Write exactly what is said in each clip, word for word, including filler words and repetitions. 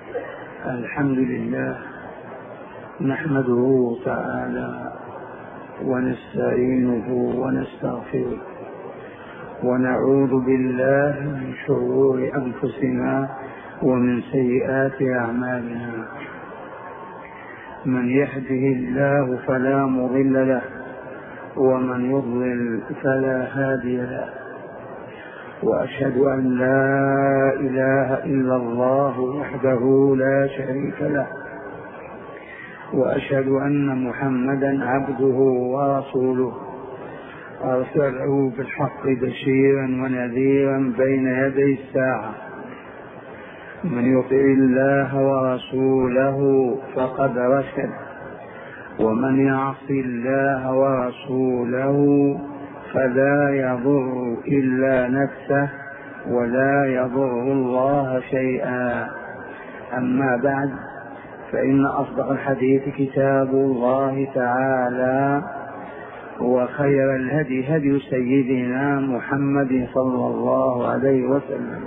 الحمد لله نحمده تعالى ونستعينه ونستغفره ونعوذ بالله من شرور أنفسنا ومن سيئات أعمالنا. من يهده الله فلا مضل له ومن يضلل فلا هادي له، وأشهد أن لا إله إلا الله وحده لا شريك له، وأشهد أن محمدا عبده ورسوله أرسله بالحق بشيرا ونذيرا بين يدي الساعة. من يطع الله ورسوله فقد رشد، ومن يعص الله ورسوله فلا يضر إلا نفسه ولا يضر الله شيئا. أما بعد، فإن أصدق الحديث كتاب الله تعالى، وخير الهدي هدي سيدنا محمد صلى الله عليه وسلم،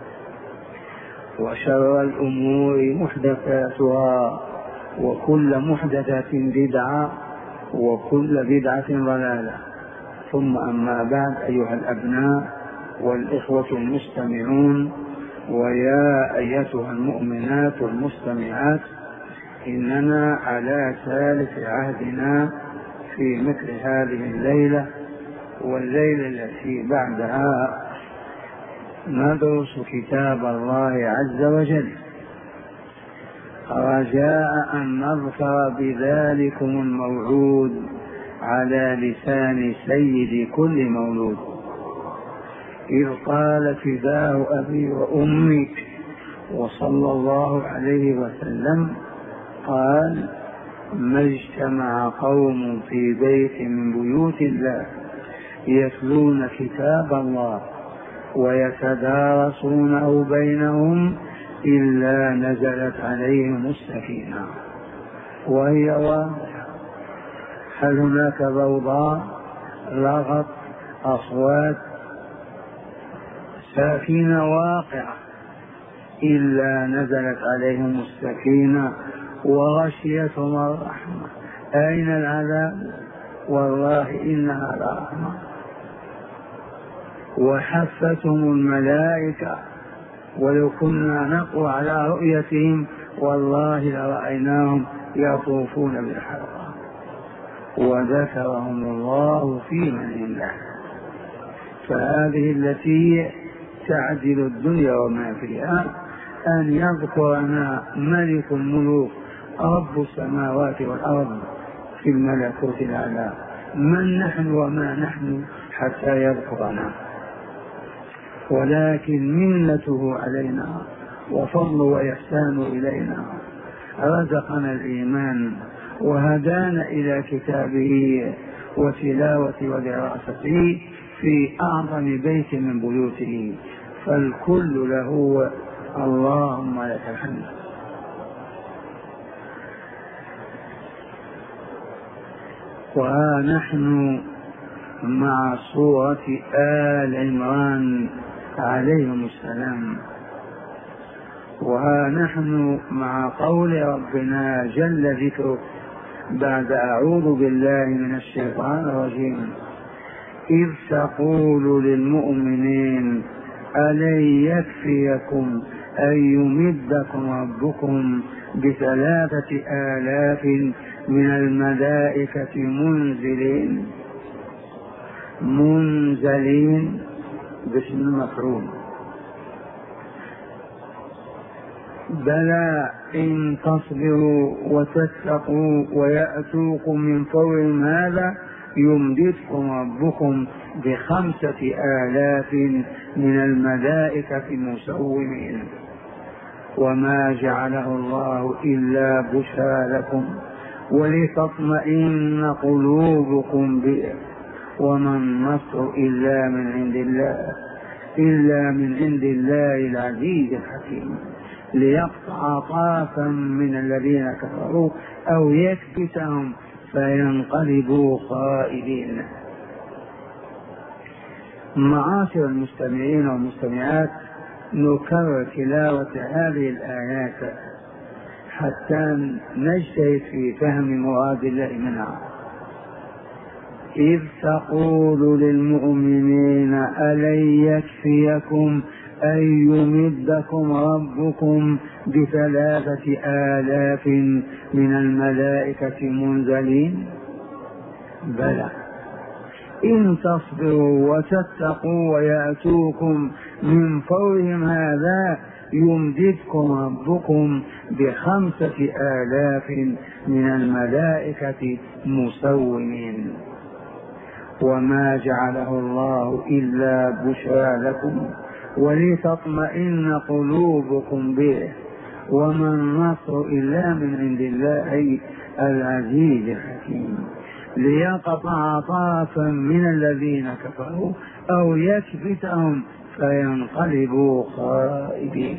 وشر الأمور محدثاتها، وكل محدثة بدعة، وكل بدعة ضلالة. ثم أما بعد، أيها الأبناء والإخوة المستمعون، ويا أيتها المؤمنات المستمعات، إننا على ثالث عهدنا في مثل هذه الليلة والليلة التي بعدها ندرس كتاب الله عز وجل، رجاء أن نظفر بذلكم الموعود على لسان سيد كل مولود، إذ قال فداه أبي وأمي وصلى الله عليه وسلم، قال: ما اجتمع قوم في بيت من بيوت الله يتلون كتاب الله ويتدارسونه بينهم إلا نزلت عليهم السكينة. وهي واضحة، هل هناك ضوضاء، لغط، أصوات؟ سكينة واقعة، إلا نزلت عليهم السكينة وغشيتهم الرحمة. أين العذاب؟ والله إنها لرحمة. وحفتهم الملائكة، ولو كنا نقوى على رؤيتهم والله لرأيناهم يطوفون بالحلقة. وذكرهم الله في من عنده. فهذه التي تعدل الدنيا وما فيها، أن يذكرنا ملك الملوك رب السماوات والأرض في الملكوت الأعلى. من نحن وما نحن حتى يذكرنا؟ ولكن منته علينا وفضل وإحسان إلينا، رزقنا الإيمان وهدانا إلى كتابه وتلاوة ودراسته في أعظم بيت من بيوته، فالكل له. اللهم لك الحمد. وها نحن مع سورة آل عمران عليهم السلام، وها نحن مع قول ربنا جل ذكره بعد أعوذ بالله من الشيطان الرجيم: إذ تقول للمؤمنين ألن يكفيكم أن يمدكم ربكم بثلاثة آلاف من الملائكة منزلين منزلين باسم المفعول. بلى إن تصبروا وتتقوا ويأتوكم من فورهم هذا يمددكم ربكم بخمسة آلاف من الملائكة مسومين. وما جعله الله إلا بشرى لكم ولتطمئن قلوبكم به، وما النصر إلا من عند الله إلا من عند الله العزيز الحكيم، ليقطع طرفا من الذين كفروا أو يكبتهم فينقلبوا خائبين. معاشر المستمعين والمستمعات، نكرر تلاوة هذه الآيات حتى نجتهد في فهم مراد الله منها. إذ تقول للمؤمنين ألن يكفيكم أن يمدكم ربكم بثلاثة آلاف من الملائكة منزلين بلى إن تصبروا وتتقوا ويأتوكم من فورهم هذا يمددكم ربكم بخمسة آلاف من الملائكة مسومين. وما جعله الله إلا بشرى لكم ولتطمئن قلوبكم به وما النصر إلا من عند الله العزيز الحكيم ليقطع طرفا من الذين كفروا أو يكبتهم فينقلبوا خائبين.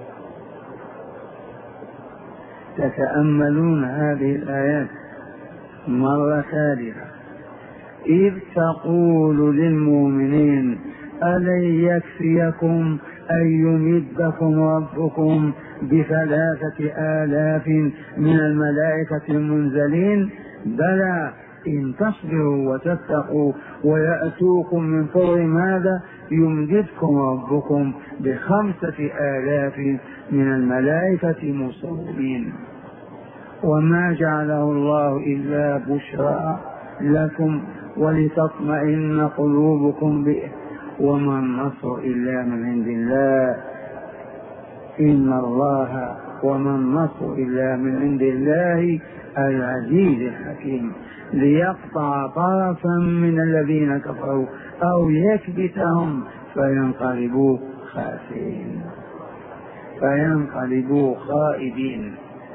تتأملون هذه الآيات مرة ثالثة. إذ تقول للمؤمنين ألن يكفيكم أن يمدكم ربكم بثلاثة آلاف من الملائكة المنزلين بلى إن تصبروا وتتقوا ويأتوكم من فورهم هذا يمددكم ربكم بخمسة آلاف من الملائكة مسومين. وما جعله الله إلا بشرى لكم ولتطمئن قلوبكم به وما النصر إلا من عند الله إن الله وما النصر إلا من عند الله العزيز الحكيم ليقطع طرفا من الذين كفروا أو يكبتهم فينقلبوا خاسرين فينقلبوا خائبين.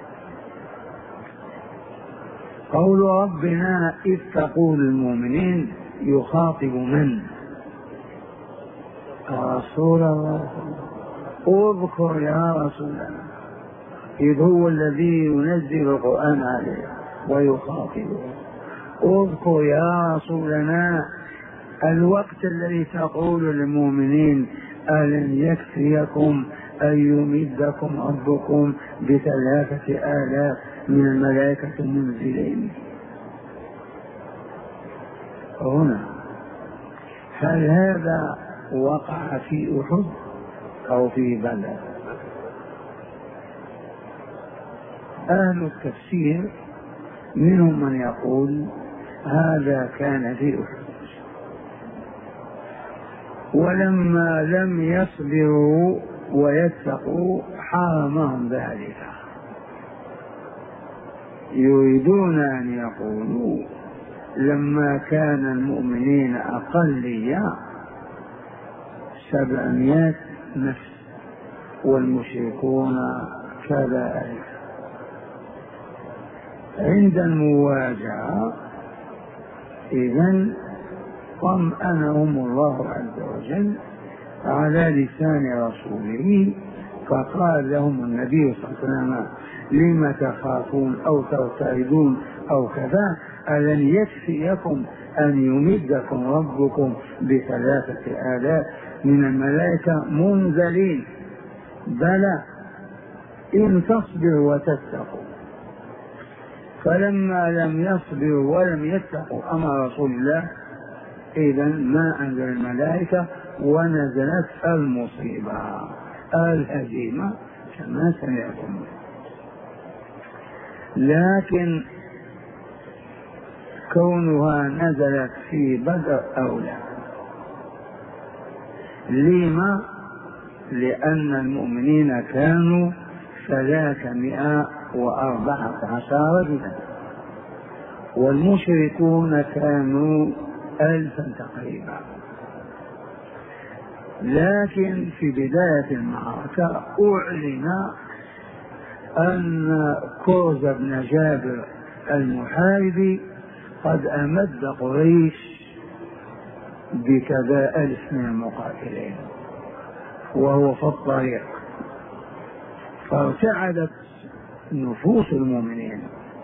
قول ربنا إذ تقول المؤمنين يخاطب من؟ رسول الله. اذكر يا رسول الله إذ هو الذي ينزل القرآن عليه ويخاطبه. اذكر يا رسولنا الوقت الذي تقول للمؤمنين ألن يكفيكم أن يمدكم ربكم بثلاثة آلاف من الملائكة المنزلين. هنا هل هذا وقع في أحد أو في بدر؟ أهل التفسير منهم من يقول هذا كان في أحد، ولما لم يصبروا ويتقوا حرمهم ذلك. يريدون أن يقولوا لما كان المؤمنين أقلية سبعمائة نفس والمشركون كذلك، عند المواجهة إذن طمأنهم الله عز وجل على لسان رسوله فقال لهم النبي صلى الله عليه وسلم لم تخافون أو ترتعدون أو كذا ألن يكفيكم أن يمدكم ربكم بثلاثة آلاف من الملائكة منزلين بلى إن تصبروا وتتقوا. فلما لم يصبروا ولم يتقوا أمر رسول الله إذن ما أنزل الملائكة ونزلت المصيبة الهزيمة كما سمعتم. لكن كونها نزلت في بدر أولى. لما؟ لأن المؤمنين كانوا ثلاثمائة وأربعة عشر رجلا والمشركون كانوا ألفا تقريبا. لكن في بداية المعركة أعلن أن كوز بن جابر المحاربي قد أمد قريش بكذا ألف من المقاتلين وهو في الطريق، فارتعدت نفوس المؤمنين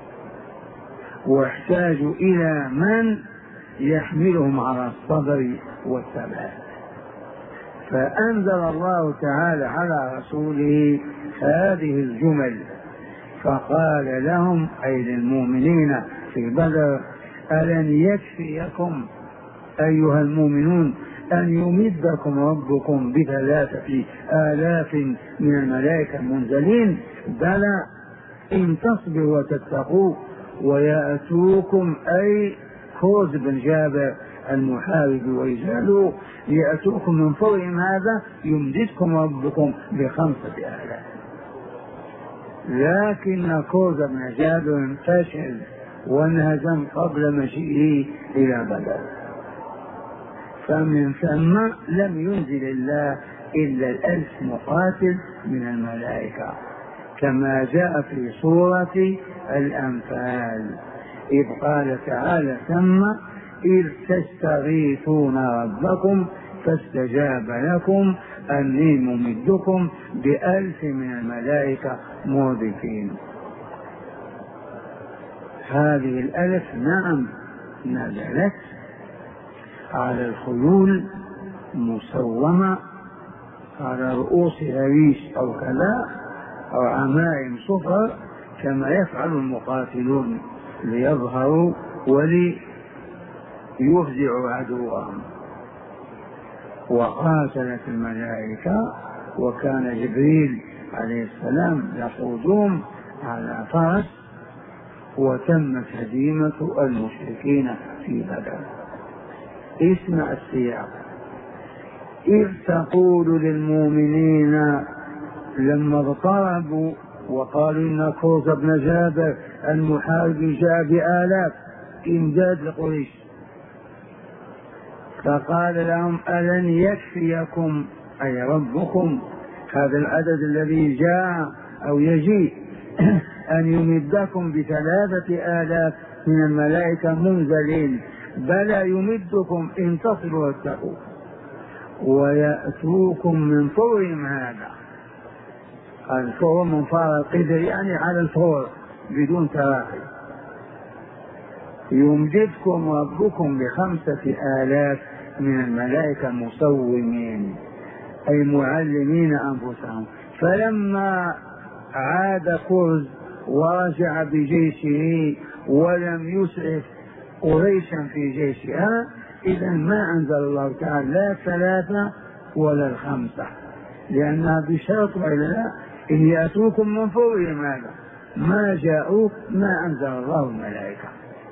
واحتاجوا إلى من يحملهم على الصبر والثبات، فأنزل الله تعالى على رسوله هذه الجمل فقال لهم أي للمؤمنين في بدر: ألن يكفيكم أيها المؤمنون أن يمدكم ربكم بثلاثة آلاف من الملائكة المنزلين؟ بلى إن تصبروا وتتقوا ويأتوكم، أي خوذ بن جابر المحارب ويجعلوا يأتوكم من فورهم هذا يمددكم ربكم بخمسة آلاف. لكن خوذ بن جابر فشل وانهزم قبل مجيئه إلى بدر، فمن ثم لم ينزل الله إلا الألف مقاتل من الملائكة كما جاء في سورة الأنفال، إذ قال تعالى: ثم إذ تستغيثون ربكم فاستجاب لكم أني ممدكم بألف من الملائكة مردفين. هذه الألف نعم نزلت على الخيول مسومة على رؤوس هريش أو كذا أو عمائم صفر كما يفعل المقاتلون ليظهروا وليفزعوا عدوهم. وقاتلت الملائكة وكان جبريل عليه السلام يقودهم على فرس، وتمت هزيمة المشركين في بدر. اسمع السياق: إذ تقول للمؤمنين لما اضطربوا وقالوا إن خوذ بن جابر المحارب جاء بآلاف إمداد لقريش، فقال لهم: ألن يكفيكم أي ربكم هذا العدد الذي جاء أو يجيء أن يمدكم بثلاثة آلاف من الملائكة منزلين؟ بلى يمدكم إن تصلوا واتقوا ويأتوكم من فورهم هذا. الفور من فار القدر يعني على الفور بدون تراخي. يمددكم ربكم بخمسة آلاف من الملائكة مسومين أي معلمين أنفسهم. فلما عاد كرز ورجع بجيشه ولم يسعف قريشا في جيشها، إذا ما أنزل الله تعالى لا الثلاثة ولا الخمسة، لأنها بشرط وإلا إن يأتوكم من فورهم هذا ما جاءوا ما أنزل الله الملائكة.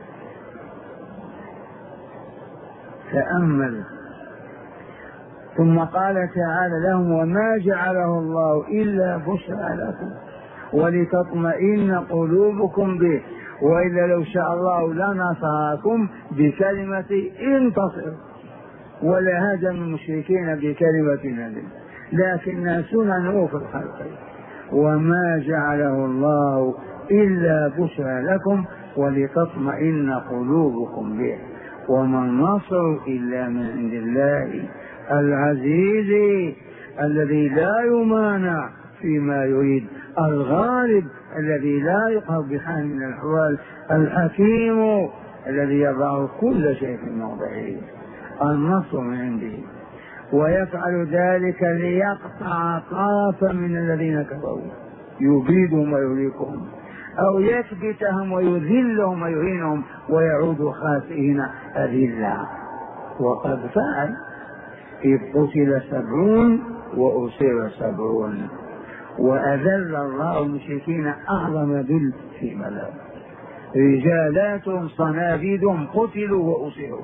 تأمل. ثم قال تعالى لهم: وما جعله الله إلا بشرى لكم ولتطمئن قلوبكم به وإلا لو شاء الله لنصركم بكلمة انتصر ولهاجم المشركين بكلمة نذل، لكن سننه في الخلق. وما جعله الله إلا بشرى لكم ولتطمئن قلوبكم به وما النصر إلا من عند الله العزيز الذي لا يمانع فيما يريد، الغالب الذي لا يقهر بحال من الأحوال، الحكيم الذي يضع كل شيء في موضعه. النصر من عنده، ويفعل ذلك ليقطع طرفا من الذين كفروا يبيدهم ويهلكهم أو يثبتهم ويذلهم ويهينهم ويعودوا خاسئين أذلة. وقد فعل، إذ قتل سبعون وأسر سبعون وأذل الله المشركين أعظم ذل في بدر، رجالات صناديدهم قتلوا وأسروا.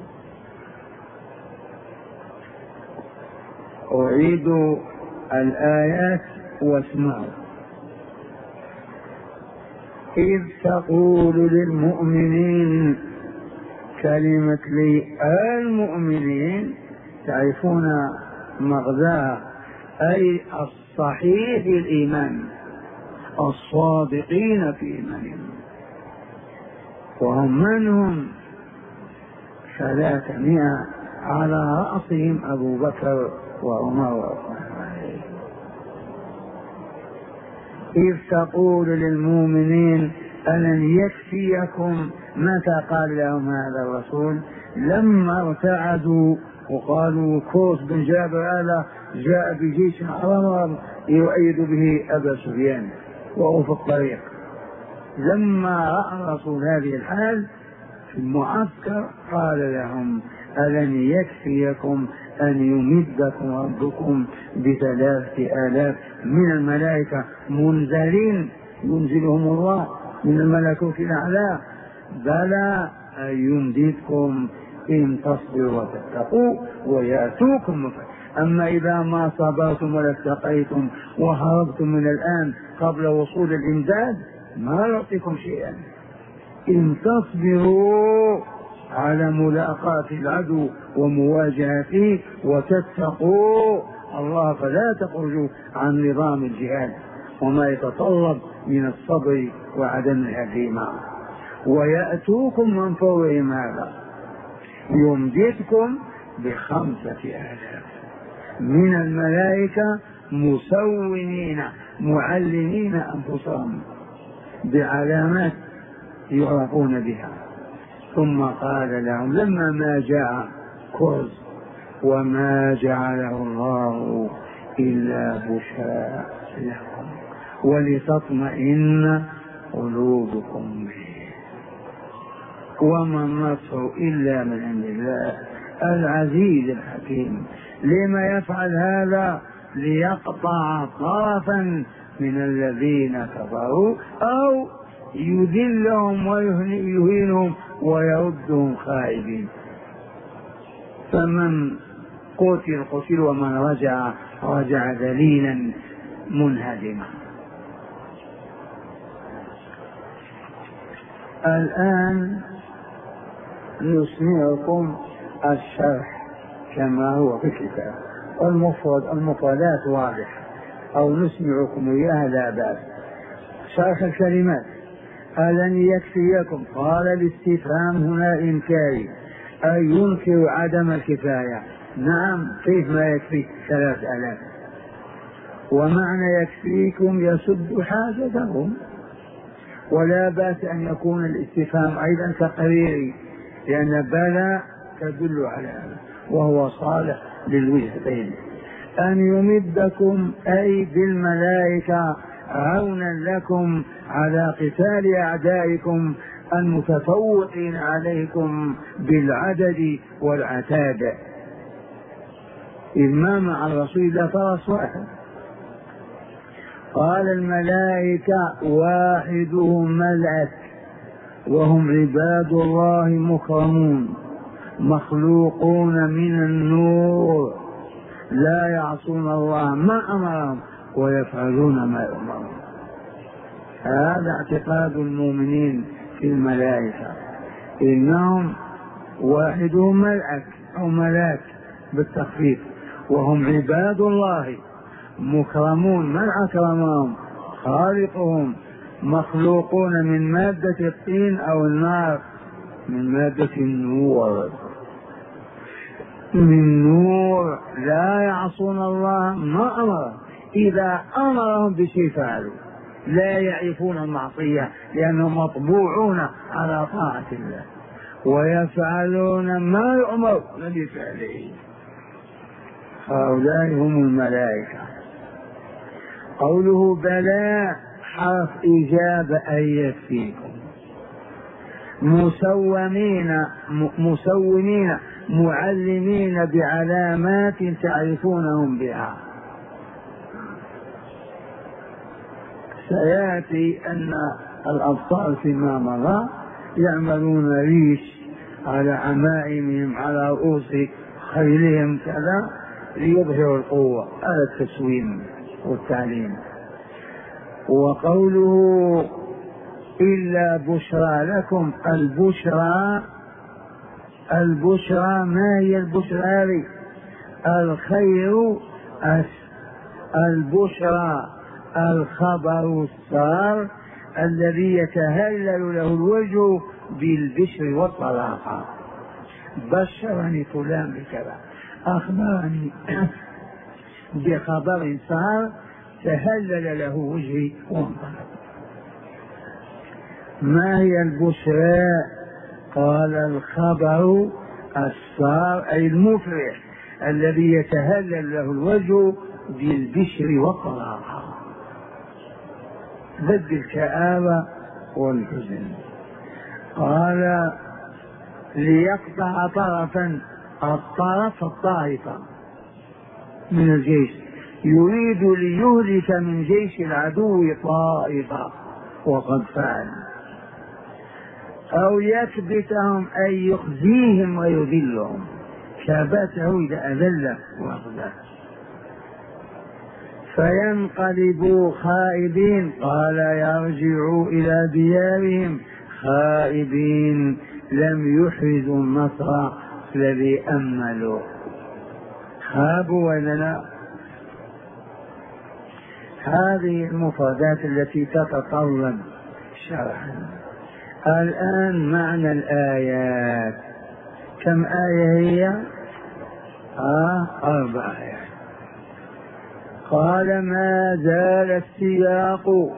أعيد الآيات واسمعوا: إذ تقول للمؤمنين، كلمة للمؤمنين تعرفون مغزاها، أي الصحيح الإيمان الصادقين في إيمانهم. وهم من هم؟ ثلاثمائة على رأسهم أبو بكر وعمر وعثمان. إذ تقول للمؤمنين ألن يكفيكم، متى قال لهم هذا الرسول؟ لما ارتعدوا وقالوا كوس بن جابر هذا جاء بجيش عظيم يؤيد به أبا سفيان وهو في الطريق. لما رأى الرسول هذه الحال في المعسكر قال لهم: ألن يكفيكم أن يمدكم ربكم بثلاثة آلاف من الملائكة منزلين ينزلهم الله من الملكوت الأعلى؟ بلى، أن يمددكم إن تصبروا وتتقوا ويأتوكم. أما إذا ما صبرتم ولا اتقيتم وهربتم من الآن قبل وصول الإمداد ما يعطيكم شيئا. إن تصبروا على ملاقاة العدو ومواجهته وتتقوا الله فلا تخرجوا عن نظام الجهاد وما يتطلب من الصبر وعدم الهزيمة. ويأتوكم من فورهم هذا يمددكم بخمسة آلاف من الملائكة مسومين معلمين أنفسهم بعلامات يعرفون بها. ثم قال لهم لما ما جاء كرز: وما جعله الله إلا بشرى لكم ولتطمئن قلوبكم به وما النصر إلا من عند الله العزيز الحكيم. لما يفعل هذا؟ ليقطع طرفا من الذين كفروا أو يذلهم ويهينهم ويردهم خائبين. فمن قتل قتل ومن رجع رجع ذليلا منهزما. الآن نسمعكم الشرح كما هو في الكتاب، المفرد المفردات واضح أو نسمعكم إياها لا بأس. شرح الكلمات: ألن يكفيكم؟ قال الاستفهام هنا إنكاري أي ينكر عدم الكفاية. نعم، كيف ما يكفي ثلاث آلاف؟ ومعنى يكفيكم يسد حاجتهم، ولا بأس أن يكون الاستفهام أيضا تقريري لأن بلى تدل على هذا وهو صالح للوجهتين. أن يمدكم أي بالملائكة عونا لكم على قتال أعدائكم المتفوقين عليكم بالعدد والعتاد، إذ ما مع الرسول إلا فرس واحد. قال الملائكة واحدهم ملأت وهم عباد الله مكرمون مخلوقون من النور لا يعصون الله ما أمرهم ويفعلون ما يؤمرون. هذا اعتقاد المؤمنين في الملائكة، إنهم واحدهم ملأك أو ملاك بالتخفيف وهم عباد الله مكرمون. من أكرمهم؟ خالقهم، مخلوقون من مادة الطين أو النار، من مادة النور، من نور لا يعصون الله ما أمرهم، إذا أمرهم بشيء فعلوا، لا يعرفون المعصية لأنهم مطبوعون على طاعة الله، ويفعلون ما يؤمر بفعله. هؤلاء هم الملائكة. قوله بلى حرف إجابة أي يكفيكم، مسومين مسومين معلمين بعلامات تعرفونهم بها. سيأتي أن الأبطال فيما مضى يعملون ريش على عمائمهم على رؤوس خيلهم كذا ليظهروا القوة، هذا التسويم والتعليم. وقوله إلا بشرى لكم، البشرى البشرى ما هي البشرى هذه؟ الخير، البشرى الخبر السار الذي يتهلل له الوجه بالبشر والطلاقة. بشرني فلان بكذا، أخبرني بخبر سار تهلل له وجهي وانطلق. ما هي البشرى؟ قال الخبر السار أي المفرح الذي يتهلل له الوجه بالبشر والطلاقة ضد الكآبة والحزن. قال ليقطع طرفا، الطرف الطائفة من الجيش، يريد ليهلك من جيش العدو طائفة وقد فعل، أو يكبتهم أي يخزيهم ويذلهم، كابته إذا أذله وأخذه، فينقلبوا خائبين. قال يرجعوا إلى ديارهم خائبين لم يحرزوا النصر الذي أملوا. خابوا ولا لا؟ هذه المفردات التي تتطلب شرحا. الآن معنى الآيات، كم آية هي؟ آه أربع آيات. قال ما زال السياق،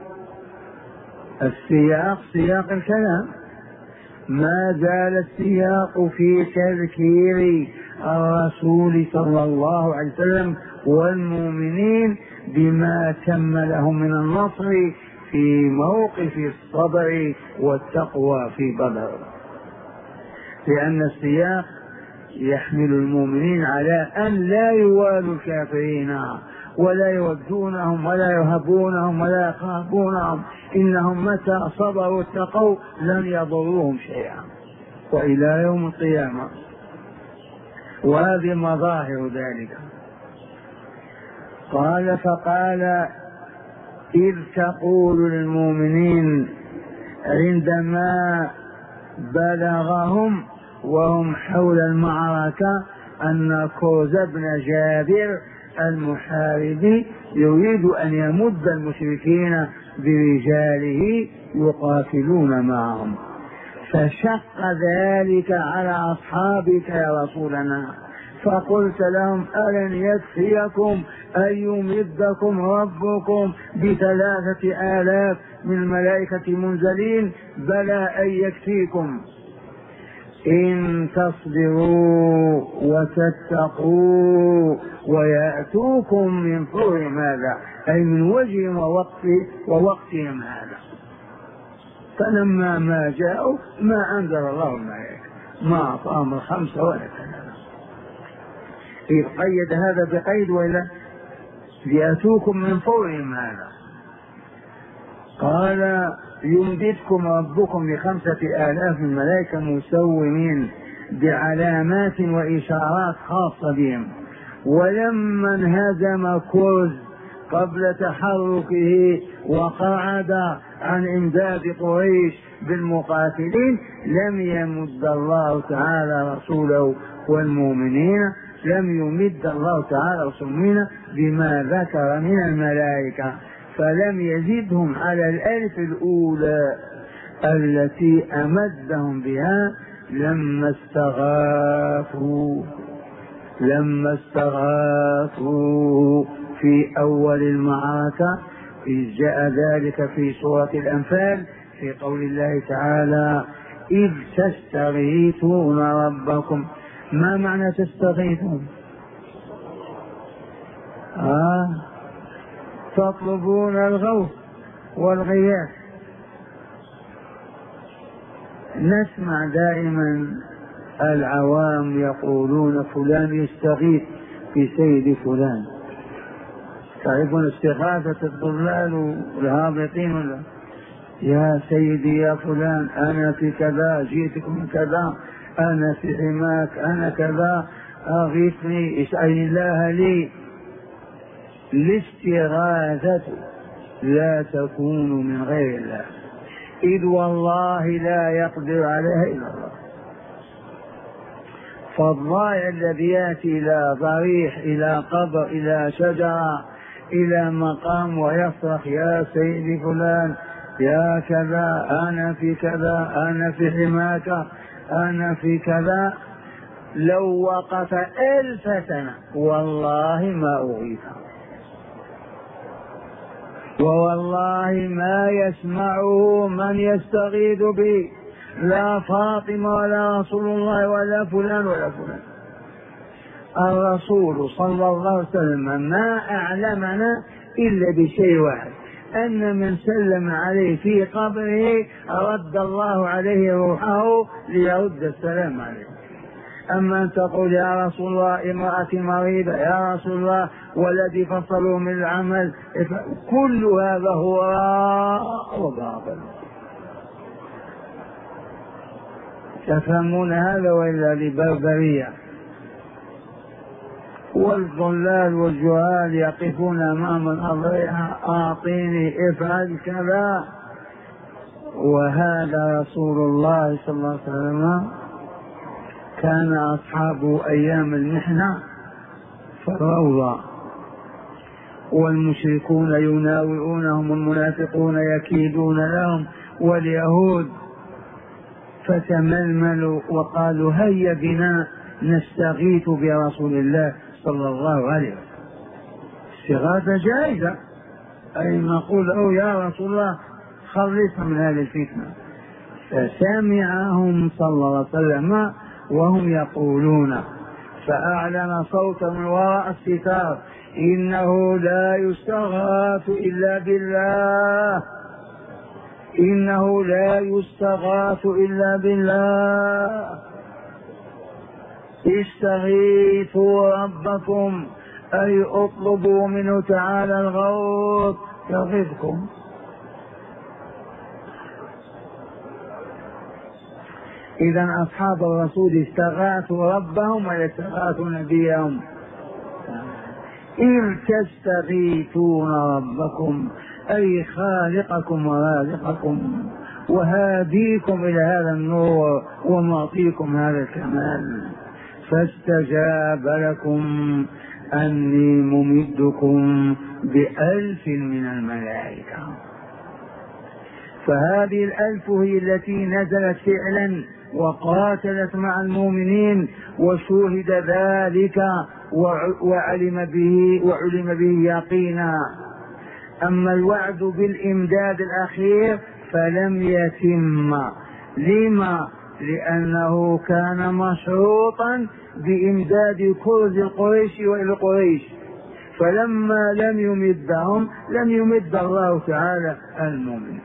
السياق سياق الكلام، ما زال السياق في تذكير الرسول صلى الله عليه وسلم والمؤمنين بما تم لهم من النصر في موقف الصبر والتقوى في بدر، لأن السياق يحمل المؤمنين على أن لا يوالوا الكافرين ولا يودونهم ولا يهبونهم ولا يخافونهم، إنهم متى صبروا واتقوا لن يضروهم شيئا وإلى يوم القيامة، وهذه مظاهر ذلك. قال فقال إذ تقول للمؤمنين عندما بلغهم وهم حول المعركة أن كوز بن جابر المحاربي يريد أن يمد المشركين برجاله يقاتلون معهم، فشق ذلك على أصحابك يا رسولنا، فقلت لهم ألن يكفيكم أن يمدكم ربكم بثلاثة آلاف من الملائكة منزلين؟ بلى أن يكفيكم إن تصبروا وتتقوا ويأتوكم من فورهم هذا، أي من وجههم ووقت ووقتهم هذا. فلما ما جاءوا ما أنزل الله الملائكة، ما أعطاهم الخمسة ولا ثلاثة. إذ قيد هذا بقيد ولا يأتوكم من فورهم هذا. قال يمددكم ربكم بخمسة آلاف من ملائكة مسومين بعلامات وإشارات خاصة بهم. ولما انهزم كوز قبل تحركه وقعد عن إمداد قريش بالمقاتلين لم يمد الله تعالى رسوله والمؤمنين، لم يمد الله تعالى رسوله بما ذكر من الملائكة، فلم يزدهم على الألف الأولى التي أمدهم بها لما استغاثوا لما استغاثوا في أول المعركة، إذ جاء ذلك في سورة الأنفال في قول الله تعالى إذ تستغيثون ربكم. ما معنى تستغيثون؟ آه تطلبون الغوث والغياث. نسمع دائما العوام يقولون فلان يستغيث بسيد فلان، تعرفون استغاثة الضلال والهابطين ولا؟ يا سيدي يا فلان أنا في كذا، جئتك من كذا، أنا في حماك، أنا كذا، أغيثني، اسأل الله لي. الاستغاثة لا تكون من غير الله، إذ والله لا يقدر عليها إلا الله. فالضائع الذي يأتي إلى ضريح إلى قبر إلى شجرة إلى مقام ويصرخ يا سيدي فلان يا كذا، أنا في كذا، أنا في حماك، أنا في كذا، لو وقف ألف سنة والله ما أغيثه، ووالله ما يسمعه من يستغيث به، لا فاطمة ولا رسول الله ولا فلان ولا فلان. الرسول صلى الله عليه وسلم ما أعلمنا إلا بشيء واحد، أن من سلم عليه في قبره رد الله عليه روحه ليرد السلام عليه. أما أن تقول يا رسول الله امرأتي مريضة، يا رسول الله ولدي فصلوا من العمل، كل هذا هو وباطل. تفهمون هذا وإلا لبربرية؟ والضلال والجهال يقفون أمام الأضرحة أعطيني افعل كذا. وهذا رسول الله صلى الله عليه وسلم كان أصحابه أيام المحنة في الروضة، والمشركون يناوئونهم، المنافقون يكيدون لهم، واليهود فتململوا وقالوا هيا بنا نستغيث برسول الله صلى الله عليه وسلم. استغاثة جائزة، أي نقول له يا رسول الله خلصنا من هذه الفتنة. فسمعهم صلى الله عليه وسلم وهم يقولون، فأعلن صوتا من وراء الستار إنه لا يستغاث إلا بالله، إنه لا يستغاث إلا بالله، استغيثوا ربكم أي اطلبوا منه تعالى الغوث يغيثكم. إذا أصحاب الرسول استغاثوا ربهم ويستغاثوا نبيهم. إذ تستغيثون ربكم أي خالقكم ورازقكم وهاديكم إلى هذا النور ومعطيكم هذا الكمال، فاستجاب لكم أني ممدكم بألف من الملائكة. فهذه الألف هي التي نزلت فعلا وقاتلت مع المؤمنين وشوهد ذلك وعلم به وعلم به يقينا. أما الوعد بالإمداد الأخير فلم يتم. لما؟ لأنه كان مشروطا بإمداد كرز القريش وإلى قريش، فلما لم يمدهم لم يمد الله تعالى المؤمن.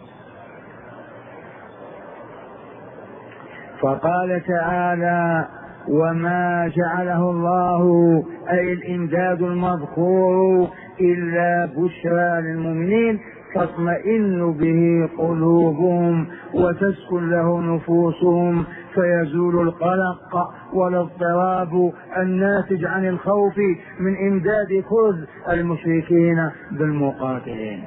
فقال تعالى وما جعله الله أي الإمداد المذكور إلا بشرى للمؤمنين تطمئن به قلوبهم وتسكن له نفوسهم فيزول القلق والاضطراب الناتج عن الخوف من إمداد كرز المشركين بالمقاتلين.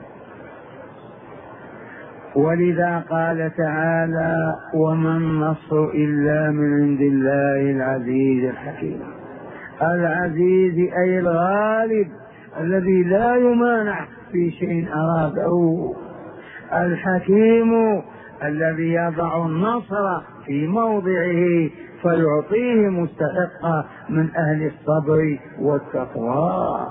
ولذا قال تعالى وما النصر إلا من عند الله العزيز الحكيم. العزيز أي الغالب الذي لا يمانع في شيء أراده، الحكيم الذي يضع النصر في موضعه فيعطيه مستحقه من أهل الصبر والتقوى،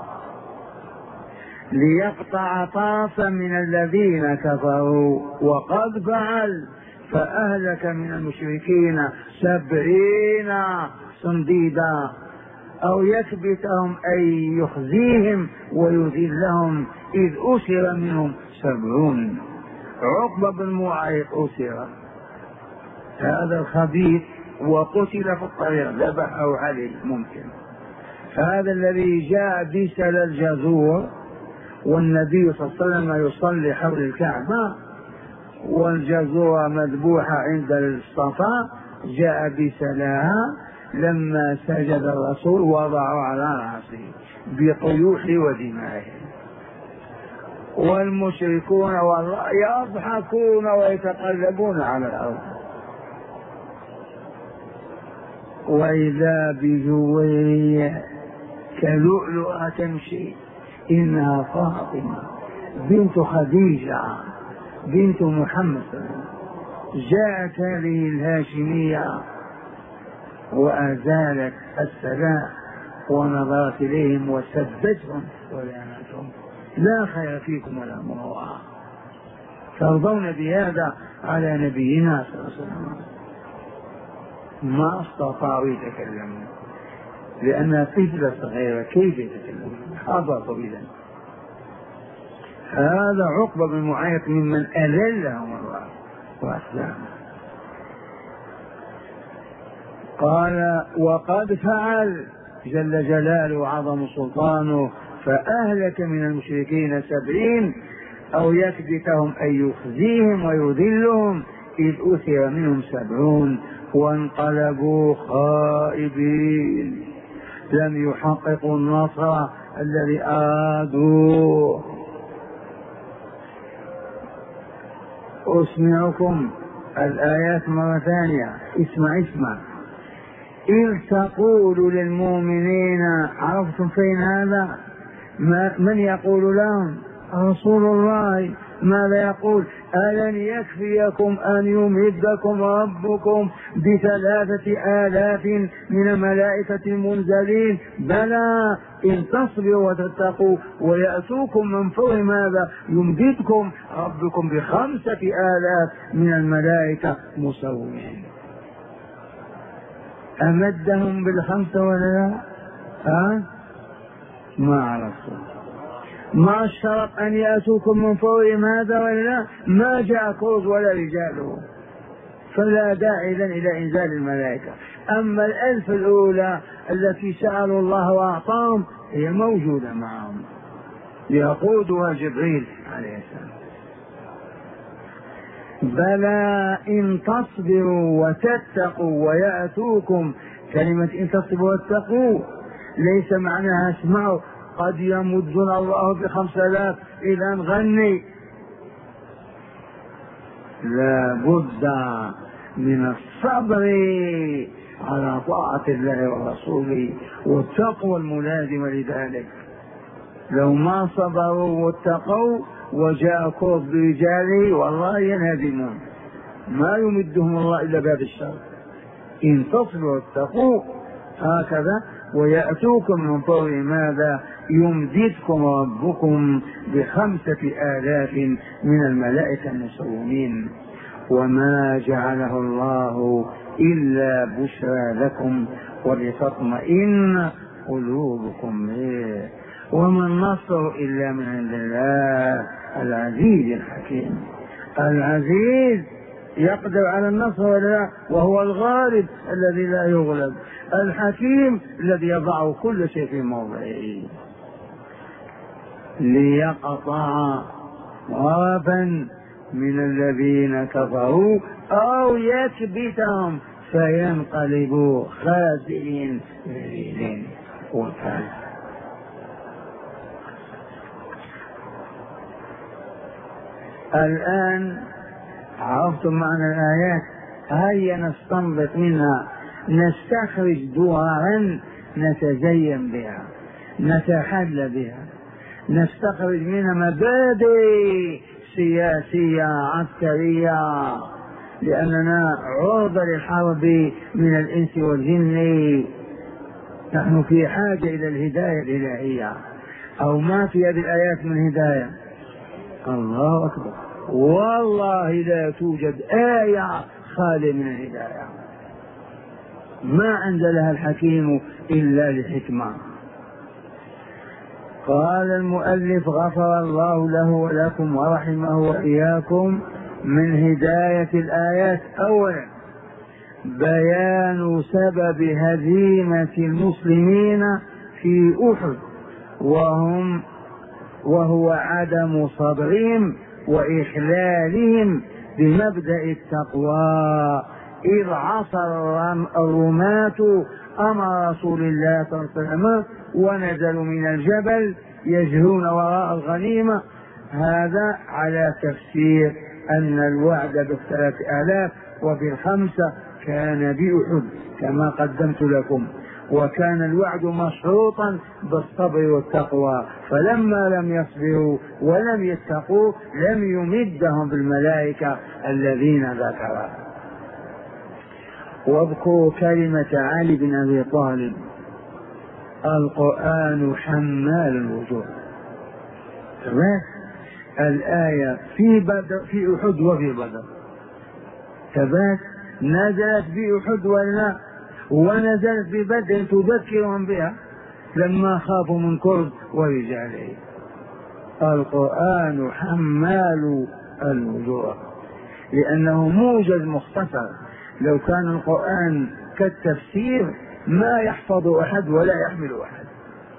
ليقطع طرفا من الذين كفروا وقد فعل فأهلك من المشركين سبعين صنديدا، أو يكبتهم أي يخزيهم ويذلهم إذ أسر منهم سبعون. عقبة بن معيط أسر هذا الخبيث وقتل في الطريق ذبحه عليه ممكن. هذا الذي جاء بسل الجزور والنبي صلى الله عليه وسلم يصلي حول الكعبة والجزورة مذبوحة عند الصفا، جاء بسلها لما سجد الرسول وضعوا على رأسه بطيوح ودمائه، والمشركون والله يضحكون ويتقلبون على الأرض. وإذا بجويرية كلؤلؤة تمشي إنها فاطمة بنت خديجة بنت محمد، جاءت هذه الهاشمية وأزالت السلام ونظرت إليهم وسبتهم ولعنتهم لا خير فيكم ولا مروءة. ترضون بهذا على نبينا صلى الله عليه وسلم؟ ما استطاعوا يتكلمون. لأنها طفلة صغيرة كيف يتكلمون؟ هبطوا إذا. هذا عقبة بن معيط ممن أذلهم الله وأسلمهم. قال وقد فعل جل جلاله وعظم سلطانه فأهلك من المشركين سبعين أو يكبتهم أي يخزيهم ويذلهم إذ أثر منهم سبعون وانقلبوا خائبين لم يحققوا النصر الذي أرادوه. أسمعكم الآيات مرة ثانية. اسمع اسمع. إذ تقول للمؤمنين، عرفتم فين هذا؟ من يقول لهم؟ رسول الله. ماذا يقول؟ ألن يكفيكم أن يمدكم ربكم بثلاثة آلاف من الملائكة المنزلين؟ بلى إن تصبروا وتتقوا ويأتوكم من فوق ماذا يمددكم ربكم بخمسة آلاف من الملائكة مسومين. أمدهم بالخمسة ولا لا؟ ها؟ ما عرفتم. ما اشترط أن يأتوكم من فوق ماذا ولا لا؟ ما جاء كرز ولا رجاله، فلا داعي إلى إنزال الملائكة. أما الألف الأولى التي سألوا الله وأعطاهم هي موجودة معهم، يقودها جبريل عليه السلام. بلى إن تصبروا وتتقوا ويأتوكم. كلمة إن تصبروا وتتقوا ليس معناها اسمعوا قد يمدنا الله بخمس آلاف إذا نغني. لا بد من الصبر على طاعة الله ورسوله والتقوى الملازمة لذلك. لو ما صبروا واتقوا وجاء كرب برجاله والله ينهزمون، ما يمدهم الله إلا باب الشر. إن تصبروا واتقوا هكذا ويأتوكم من فوق ماذا يمددكم ربكم بخمسة آلاف من الملائكة المسومين. وما جعله الله إلا بشرى لكم ولتطمئن قلوبكم به وما النصر إلا من عند الله العزيز الحكيم. العزيز يقدر على النصر ولا لا؟ وهو الغالب الذي لا يغلب، الحكيم الذي يضع كل شيء في موضعه. ليقطع طرفا من الذين كفروا أو يكبتهم فينقلبوا خاسئين ذليلين. الآن عرفتم معنى الآيات، هيا نستنبط منها، نستخرج دورا نتزين بها، نتحلى بها، نستخرج منها مبادئ سياسية عسكرية، لأننا عرضة للحرب من الإنس والجن. نحن في حاجة إلى الهداية الإلهية، أو ما في هذه الآيات من هداية. الله أكبر، والله لا توجد آية خالية من الهداية، ما أنزلها الحكيم إلا لحكمة. قال المؤلف غفر الله له ولكم ورحمه وإياكم. من هداية الآيات أولا بيان سبب هزيمة المسلمين في أحد، وهم وهو عدم صبرهم وإخلالهم بمبدأ التقوى، إذ عصر الرماة أمر رسول الله صلى الله عليه وسلم ونزلوا من الجبل يجهون وراء الغنيمة. هذا على تفسير أن الوعد بالثلاث آلاف وبالخمسة كان بأحد كما قدمت لكم، وكان الوعد مشروطا بالصبر والتقوى، فلما لم يصبروا ولم يتقوا لم يمدهم بالملائكة الذين ذكرها. واذكروا كلمة علي بن أبي طالب: القرآن حمال الوجوه. الآية في بدر في أحد وفي بدر ثبات، نزلت في أحد ولا ونزلت ببدر تذكرهم بها لما خافوا من كرد ورجاله. القرآن حمال الوجوه لأنه موجز مختصر. لو كان القرآن كالتفسير ما يحفظ أحد ولا يحمل أحد.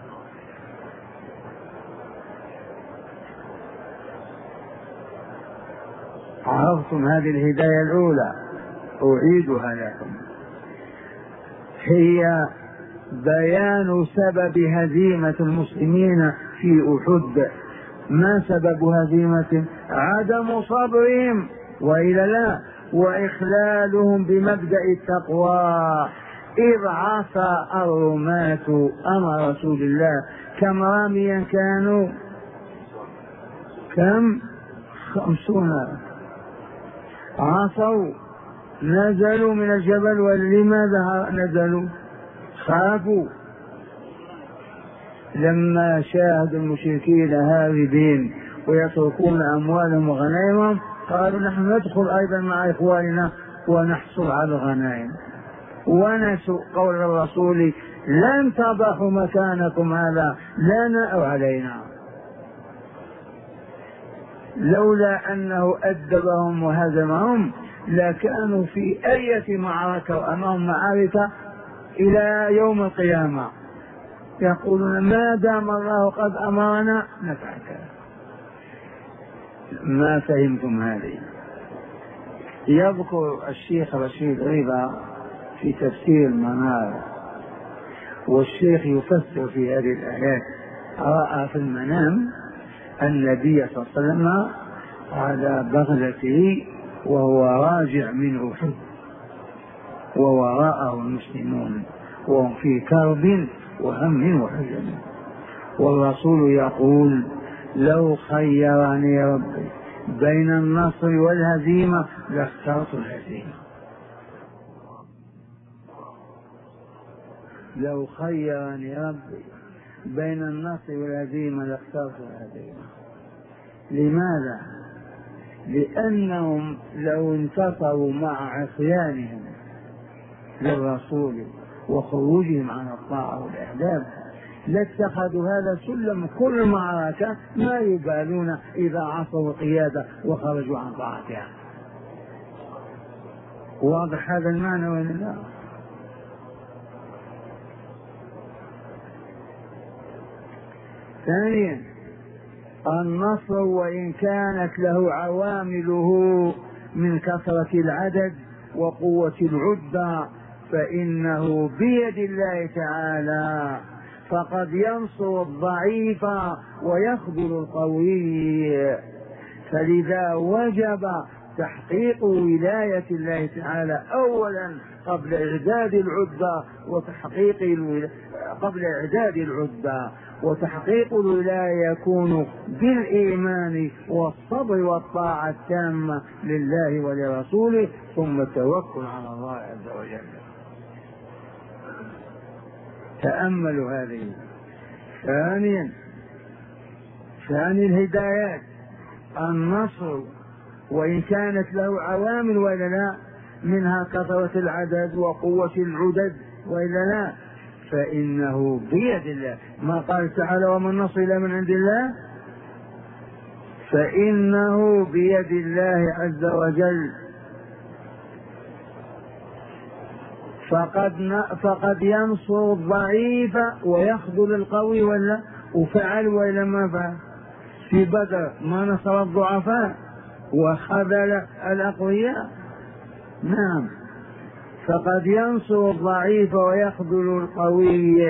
عرفتم هذه الهداية الأولى؟ أعيدها لكم، هي بيان سبب هزيمة المسلمين في أحد. ما سبب هزيمة؟ عدم صبرهم وإلا لا، وإخلالهم بمبدأ التقوى، إذ عصى الرماة أمر رسول الله. كم راميا كانوا؟ كم؟ خمسون. عصوا، نزلوا من الجبل. ولماذا نزلوا؟ خافوا. لما شاهدوا المشركين هاربين ويتركون أموالهم وغنائمهم قالوا نحن ندخل أيضا مع إخواننا ونحصل على الغنائم، ونسوا قول الرسول لن تضعوا مكانكم هذا لنا أو علينا. لولا أنه أدبهم وهزمهم لكانوا في أي معركة وأمام معارك إلى يوم القيامة يقولون ما دام الله قد أمرنا نفعل كذا. ما فهمتم هذه؟ يذكر الشيخ رشيد رضا في تفسير المنار، والشيخ يفسر في هذه الآيات: رأى في المنام النبي صلى الله عليه وسلم على بغلته وهو راجع من أحد ووراءه المسلمون وهم في كرب وهم وحزن، والرسول يقول لو خيرني ربي بين النصر والهزيمة لاخترت الهزيمة. لو خيرني ربي بين النصر والهزيمة لاخترت الهزيمة. لماذا؟ لأنهم لو انتصروا مع عصيانهم للرسول وخروجهم عن الطاعة والإحداث لاتخذوا هذا سلم كل معركة، ما يبالون إذا عصوا القيادة وخرجوا عن طاعتها. واضح هذا المعنى ولا لا؟ ثانيا، النصر وإن كانت له عوامله من كثرة العدد وقوة العدة فإنه بيد الله تعالى، فقد ينصر الضعيف ويخذل القوي. فلذا وجب تحقيق ولاية الله تعالى أولا قبل إعداد العدة وتحقيق الولا... قبل إعداد العدة وتحقيق الولاية يكون بالإيمان والصبر والطاعة التامة لله ولرسوله ثم التوكل على الله عز وجل. تأملوا هذه. ثانيا، ثاني الهدايات النصر وإن كانت له عوامل وإلا لا، منها كثرة العدد وقوة العدد وإلا لا، فإنه بيد الله. ما قال تعالى وما النصر إلا من عند الله؟ فإنه بيد الله عز وجل. فقد فقد ينصر الضعيف ويخذل القوي ولا وفعل ولا ما فعل؟ في بدر ما نصر الضعفاء وخذل الأقوياء؟ نعم. فقد ينصر الضعيف ويخذل القوي.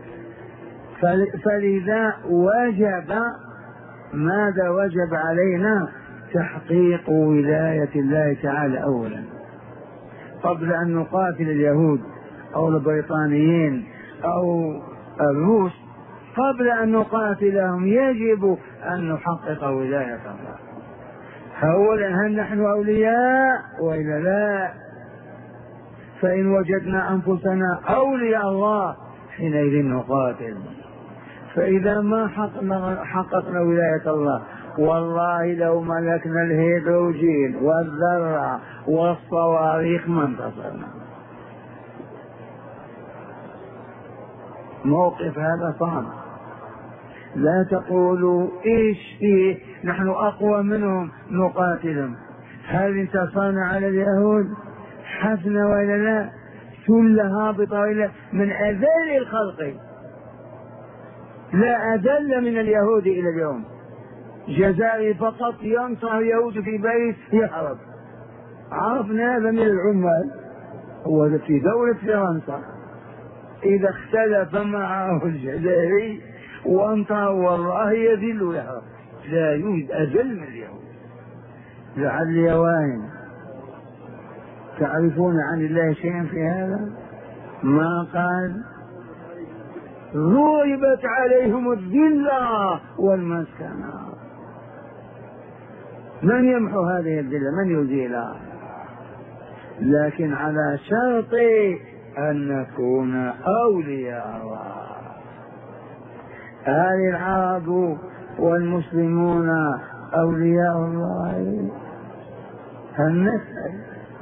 فلذا وجب ماذا وجب علينا؟ تحقيق ولاية الله تعالى أولا قبل أن نقاتل اليهود أو البريطانيين أو الروس. قبل أن نقاتلهم يجب أن نحقق ولاية الله أولا. هل نحن أولياء وإلا لا؟ فإن وجدنا أنفسنا أولياء الله حينئذ نقاتل. فإذا ما حققنا ولاية الله والله لو ملكنا الهيدروجين والذرة والصواريخ ما انتصرنا. موقف هذا صعب. لا تقولوا ايش فيه نحن اقوى منهم نقاتلهم. هل انتصرنا على اليهود؟ حسنا ولا لا؟ سلة هابطة ولا؟ من اذل الخلق، لا اذل من اليهود الى اليوم. جزائري فقط ينصر اليهود في بيت يهرب. عرفنا هذا من العمال. هو في دولة فرنسا إذا اختلف معه الجزائري وانطى والله يذل ويهرب. لا يوجد أذل من اليهود. لعلي واهن. تعرفون عن الله شيئا في هذا؟ ما قال ضربت عليهم الذلة والمسكنة. من يمحو هذه الذلة؟ من يزيلها؟ لكن على شرط أن نكون أولياء الله. هل العرب والمسلمون أولياء الله؟ هل نسأل؟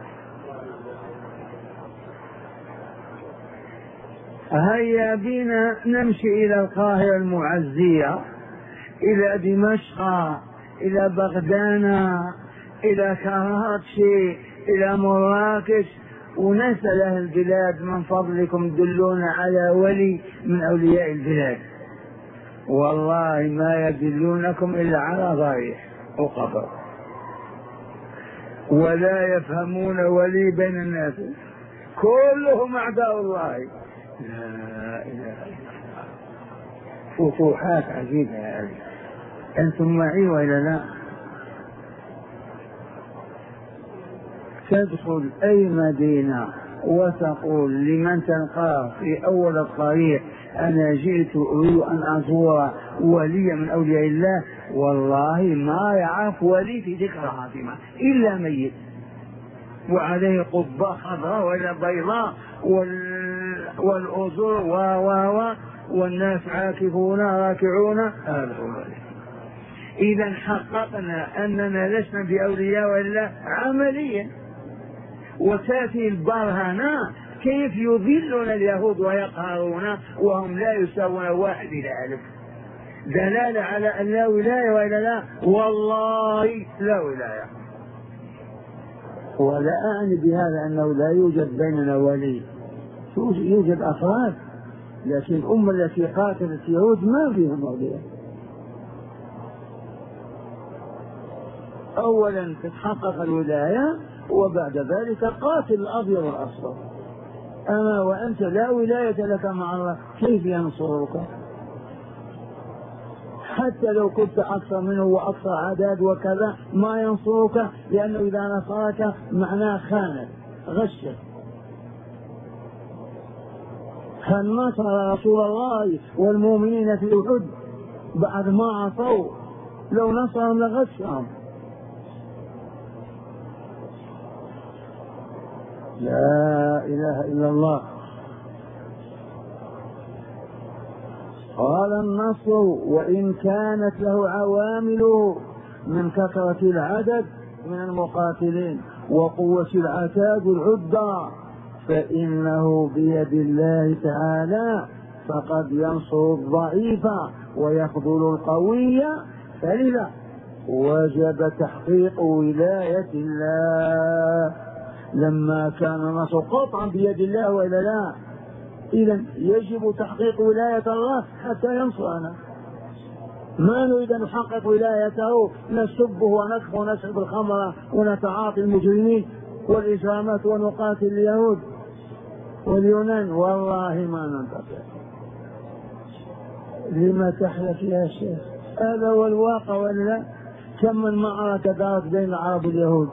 هيا بنا نمشي إلى القاهرة المعزية، إلى دمشق، إلى بغداد، إلى كراتشي، إلى مراكش، ونسأل أهل البلاد من فضلكم دلونا على ولي من أولياء البلاد. والله ما يدلونكم إلا على ضريح وقبر، ولا يفهمون ولي بين الناس، كلهم أعداء الله. لا إله إلا الله. فتوحات عجيبة هذه. أنتم معي وإلا لا؟ تدخل أي مدينة وتقول لمن تلقاه في أول الطريق أنا جئت أريد أن أزور ولي من أولياء الله، والله ما يعرف ولي في ذكر هاتمة إلا ميت وعليه قبة خضراء ولا بيضاء والأزر و و والناس عاكفون راكعون. هذا هو. إذا حققنا أننا لسنا بأولياء وإلا عمليا. وتأتي البرهنة كيف يذلون اليهود ويقهرون وهم لا يساوون واحد إلى ألف. دلالة على أن لا ولاية وإلا لا؟ والله لا ولاية. ولا أعني بهذا أنه لا يوجد بيننا ولي، يوجد أفراد، لكن الأمة التي قاتلت اليهود ما فيهم أولياء. أولا تتحقق الولاية وبعد ذلك قاتل الأبيض والأصفر. أما وأنت لا ولاية لك مع الله كيف ينصرك؟ حتى لو كنت أكثر منه وأكثر عدد وكذا ما ينصرك، لأنه إذا نصرك معناه خانك غشك. هل نصر رسول الله والمؤمنين في أحد بعد ما عصوا؟ لو نصرهم لغشهم. لا إله إلا الله. قال النصر وإن كانت له عوامل من كثرة العدد من المقاتلين وقوة العتاد العدة فإنه بيد الله تعالى، فقد ينصر الضعيف ويخذل القوي، فلذا وجب تحقيق ولاية الله لما كان النصر قطعا بيد الله وإلا لا. إذن يجب تحقيق ولاية الله حتى ينصرنا. ما نريد أن نحقق ولايته نسبه ونكفه ونشرب الخمر ونتعاطي المجرمين والإجرامات ونقاتل اليهود واليونان، والله ما ننتصر. لما تحلف يا شيخ؟ هذا هو الواقع ولا؟ كم من معركة دارت بين العرب واليهود؟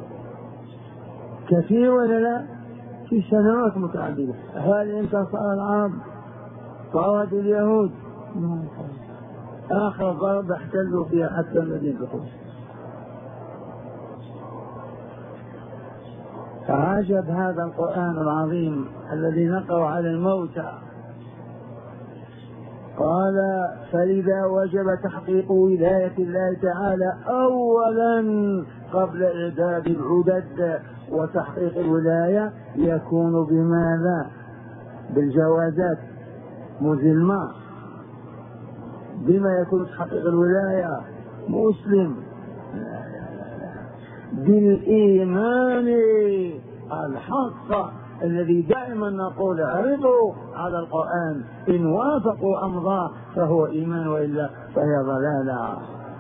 كثير ولا لا؟ في سنوات متعددة. هل انتصر العرب؟ طارد اليهود؟ آخر ضرب احتلوا فيها حتى مدينة القدس. فعجب هذا القرآن العظيم الذي نقرأ على الموتى. قال فلذا وجب تحقيق ولاية الله تعالى أولا قبل إعداد العدد، وتحقيق الولاية يكون بماذا؟ بالجوازات. مسلمة. بما يكون تحقق الولاية؟ مسلم. بالإيمان الحق الذي دائما نقول اعرضوا على القرآن، إن وافقوا أمضاه فهو إيمان وإلا فهي ضلالة.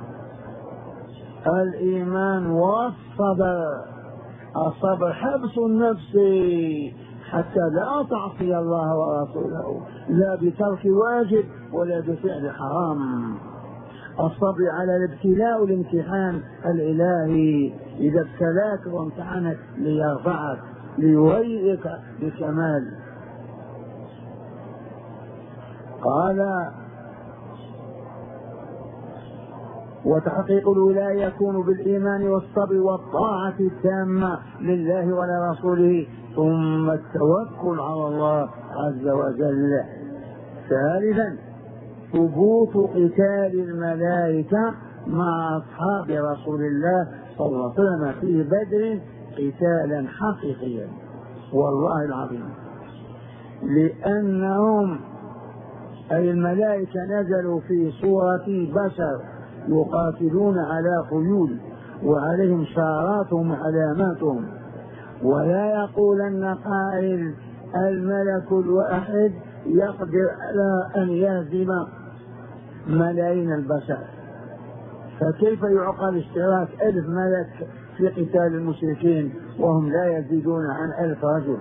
الإيمان والصبر. الصبر حبس النفس حتى لا تعصي الله ورسوله، لا بترك واجب ولا بفعل حرام. الصبر على الابتلاء والامتحان الإلهي، إذا ابتلاك وامتحنك ليرفعك ليهيئك بكمال. قال وتحقيق الولاية يكون بالإيمان والصبر والطاعة التامة لله ولرسوله، ثم التوكل على الله عز وجل. ثالثا ثبوت قتال الملائكة مع أصحاب رسول الله صلى الله عليه وسلم في بدر قتالا حقيقيا والله العظيم، لأنهم أي الملائكة نزلوا في صورة بشر يقاتلون على خيول وعليهم شاراتهم وعلاماتهم. ولا يقولن قائل الملك الواحد يقدر على أن يهزم ملايين البشر، فكيف يعقل اشتراك ألف ملك في قتال المشركين وهم لا يزيدون عن ألف رجل؟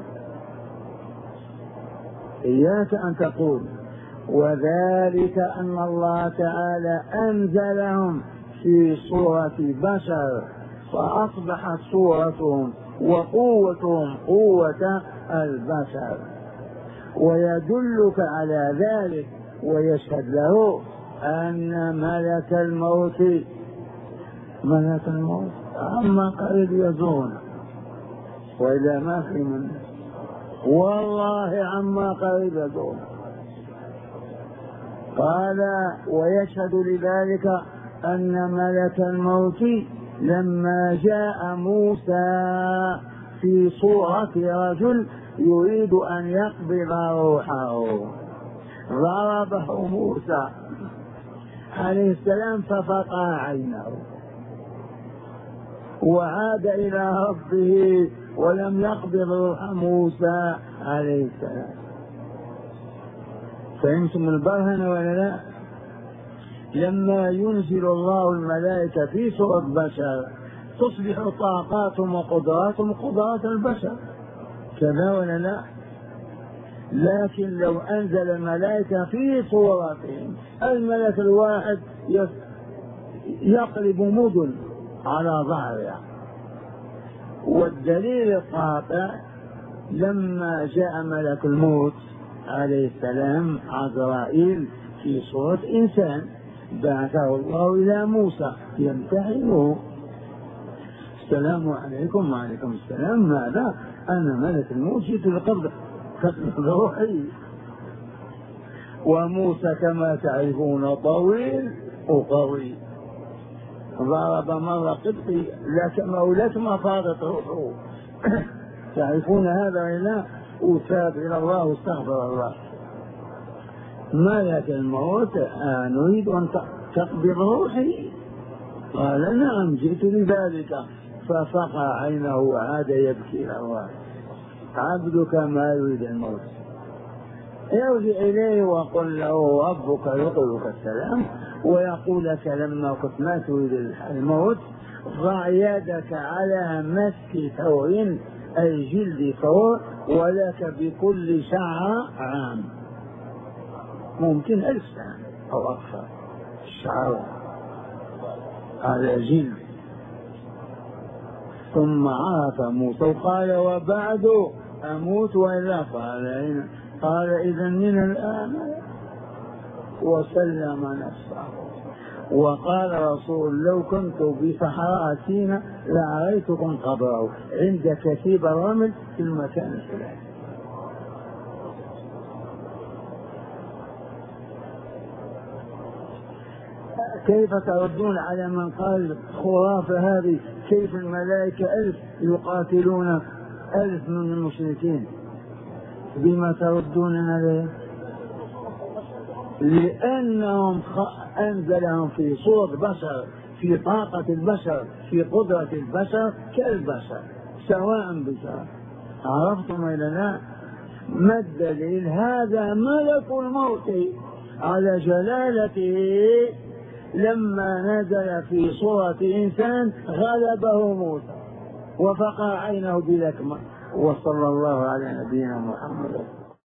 إياك أن تقول. وذلك أن الله تعالى أنزلهم في صورة بشر فأصبحت صورتهم وقوتهم قوة البشر. ويدلك على ذلك ويشهد له أن ملك الموت ملك الموت عما قريب يزورنا، وإذا ما في من والله عما قريب يزورنا. قال ويشهد لذلك أن ملك الموت لما جاء موسى في صورة رجل يريد أن يقبض روحه ضربه موسى عليه السلام ففقع عينه وعاد إلى ربه ولم يقبض روح موسى عليه السلام. فهمتم البرهنة ولا لا؟ لما ينزل الله الملائكة في صورة بشر تصبح طاقاتهم وقدراتهم قدرات البشر، كذا ولا لا؟ لكن لو أنزل الملائكة في صورتهم الملك الواحد يقلب مدن على ظهرها. والدليل القاطع لما جاء ملك الموت عليه السلام عزرائيل في صورة إنسان بعثه الله إلى موسى يمتحنه. السلام عليكم. وعليكم السلام. ماذا؟ أنا ملك الموت جئت لقبض روحي. وموسى كما تعرفون طويل وقوي، ضرب مرة قبطي لكن أولتما فاضت روحه. تعرفون هذا ولا؟ وتاب إلى الله واستغفر الله. ملك الموت آه نريد أن تقبض روحي. قال نعم جئت لذلك، ففقع عينه وعاد يبكي إلى الله. عبدك ما يريد الموت، ارجع إليه وقل له ربك يقولك السلام ويقول لك لما كنت ما تريد الموت ضع يدك على مسك ثور أي جلد ثور ولك بكل شعر عام، ممكن ألف سنة أو أكثر الشعر على جلد. ثم عرف موسى وقال وبعد أموت وإلا؟ قال قال إذا من الآن، وسلم نفسه. وقال رسول لو كنت بصحراء سيناء لأريتكم قبره عند كثيب الرمل في المكان الفلاني. كيف تردون على من قال خرافة هذه؟ كيف الملائكة ألف يقاتلون ألف من المشركين؟ بما تردون عليه؟ لأنهم أنزلهم في صورة بشر، في طاقة البشر، في قدرة البشر كالبشر سواء بسواء. عرفتم إلى لا؟ ما الدليل؟ هذا ملك الموت على جلالته لما نزل في صورة إنسان غلبه موسى وفقع عينه بلكمة. وصلى الله على نبينا محمد.